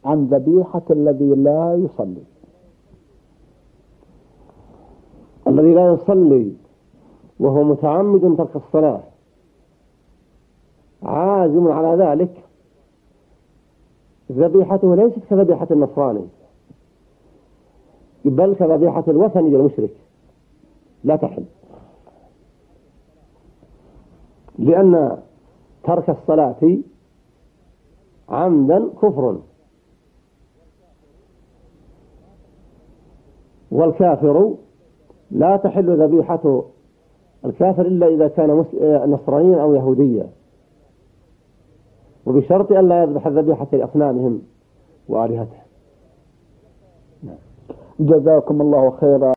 عن ذبيحة الذي لا يصلي. الذي لا يصلي وهو متعمد ترك الصلاة عازم على ذلك، ذبيحته ليست كذبيحة النصراني، بل كذبيحة الوثني المشرك، لا تحل، لأن ترك الصلاة عمدا كفر، والكافر لا تحل ذبيحة الكافر إلا إذا كان نصرانيا أو يهوديا، وبشرط أن لا يذبح الذبيحة لأصنامهم وآلهتهم. جزاكم الله خيرا.